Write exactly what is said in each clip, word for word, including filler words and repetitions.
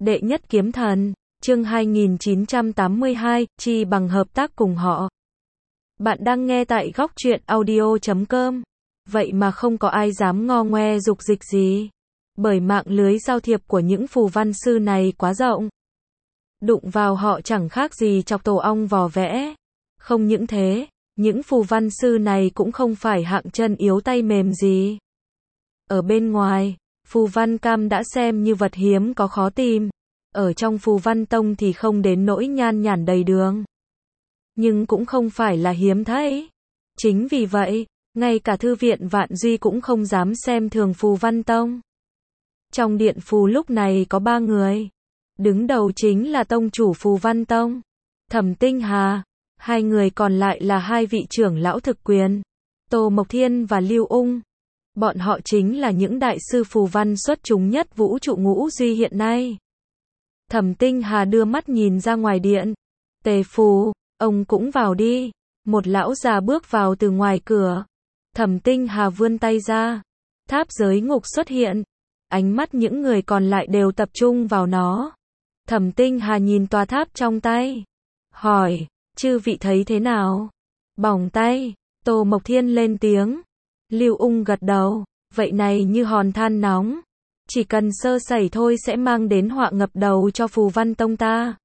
Đệ nhất kiếm thần, chương hai nghìn chín trăm tám mươi hai, chi bằng hợp tác cùng họ. Bạn đang nghe tại góc truyện audio chấm com. Vậy mà không có ai dám ngo ngoe dục dịch gì. Bởi mạng lưới giao thiệp của những phù văn sư này quá rộng. Đụng vào họ chẳng khác gì chọc tổ ong vò vẽ. Không những thế, những phù văn sư này cũng không phải hạng chân yếu tay mềm gì. Ở bên ngoài, phù văn cam đã xem như vật hiếm có khó tìm. Ở trong phù văn tông thì không đến nỗi nhan nhản đầy đường. Nhưng cũng không phải là hiếm thấy. Chính vì vậy, ngay cả thư viện Vạn Duy cũng không dám xem thường phù văn tông. Trong điện phù lúc này có ba người. Đứng đầu chính là tông chủ phù văn tông, Thẩm Tinh Hà. Hai người còn lại là hai vị trưởng lão thực quyền, Tô Mộc Thiên và Lưu Ung. Bọn họ chính là những đại sư phù văn xuất chúng nhất vũ trụ ngũ duy hiện nay. Thẩm Tinh Hà đưa mắt nhìn ra ngoài điện. Tề Phù, ông cũng vào đi. Một lão già bước vào từ ngoài cửa. Thẩm Tinh Hà vươn tay ra. Tháp giới ngục xuất hiện. Ánh mắt những người còn lại đều tập trung vào nó. Thẩm Tinh Hà nhìn tòa tháp trong tay. Hỏi, chư vị thấy thế nào? Bỏng tay. Tô Mộc Thiên lên tiếng. Lưu Ung gật đầu. Vậy này như hòn than nóng. Chỉ cần sơ sẩy thôi sẽ mang đến họa ngập đầu cho phù văn tông ta.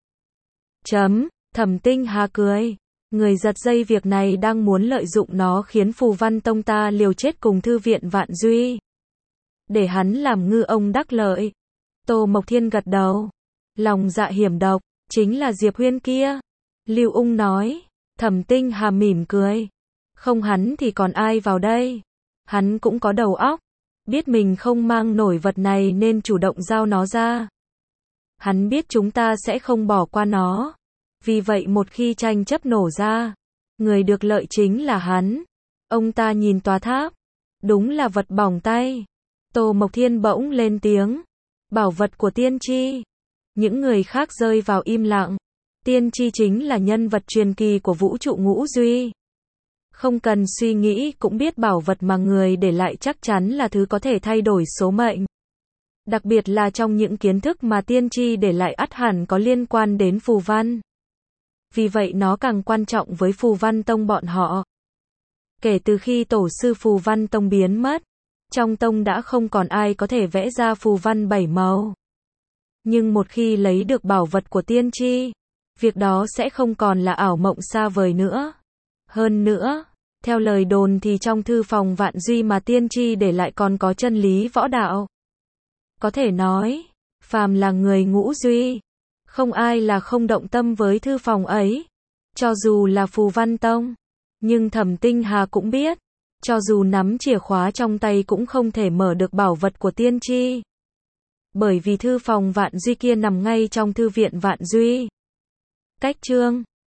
Chấm. Thẩm Tinh Hà cười. Người giật dây việc này đang muốn lợi dụng nó khiến phù văn tông ta liều chết cùng thư viện Vạn Duy. Để hắn làm ngư ông đắc lợi. Tô Mộc Thiên gật đầu. Lòng dạ hiểm độc, chính là Diệp Huyên kia. Lưu Ung nói. Thẩm Tinh Hà mỉm cười. Không hắn thì còn ai vào đây. Hắn cũng có đầu óc. Biết mình không mang nổi vật này nên chủ động giao nó ra. Hắn biết chúng ta sẽ không bỏ qua nó. Vì vậy một khi tranh chấp nổ ra, người được lợi chính là hắn. Ông ta nhìn tòa tháp. Đúng là vật bỏng tay. Tô Mộc Thiên bỗng lên tiếng. Bảo vật của tiên tri. Những người khác rơi vào im lặng. Tiên tri chính là nhân vật truyền kỳ của vũ trụ ngũ duy. Không cần suy nghĩ cũng biết bảo vật mà người để lại chắc chắn là thứ có thể thay đổi số mệnh. Đặc biệt là trong những kiến thức mà tiên tri để lại ắt hẳn có liên quan đến phù văn. Vì vậy nó càng quan trọng với phù văn tông bọn họ. Kể từ khi tổ sư phù văn tông biến mất, trong tông đã không còn ai có thể vẽ ra phù văn bảy màu. Nhưng một khi lấy được bảo vật của tiên tri, việc đó sẽ không còn là ảo mộng xa vời nữa. Hơn nữa, theo lời đồn thì trong thư phòng Vạn Duy mà tiên tri để lại còn có chân lý võ đạo. Có thể nói, phàm là người ngũ duy, không ai là không động tâm với thư phòng ấy. Cho dù là phù văn tông. Nhưng Thẩm Tinh Hà cũng biết, cho dù nắm chìa khóa trong tay cũng không thể mở được bảo vật của tiên tri. Bởi vì thư phòng Vạn Duy kia nằm ngay trong thư viện Vạn Duy. Cách chương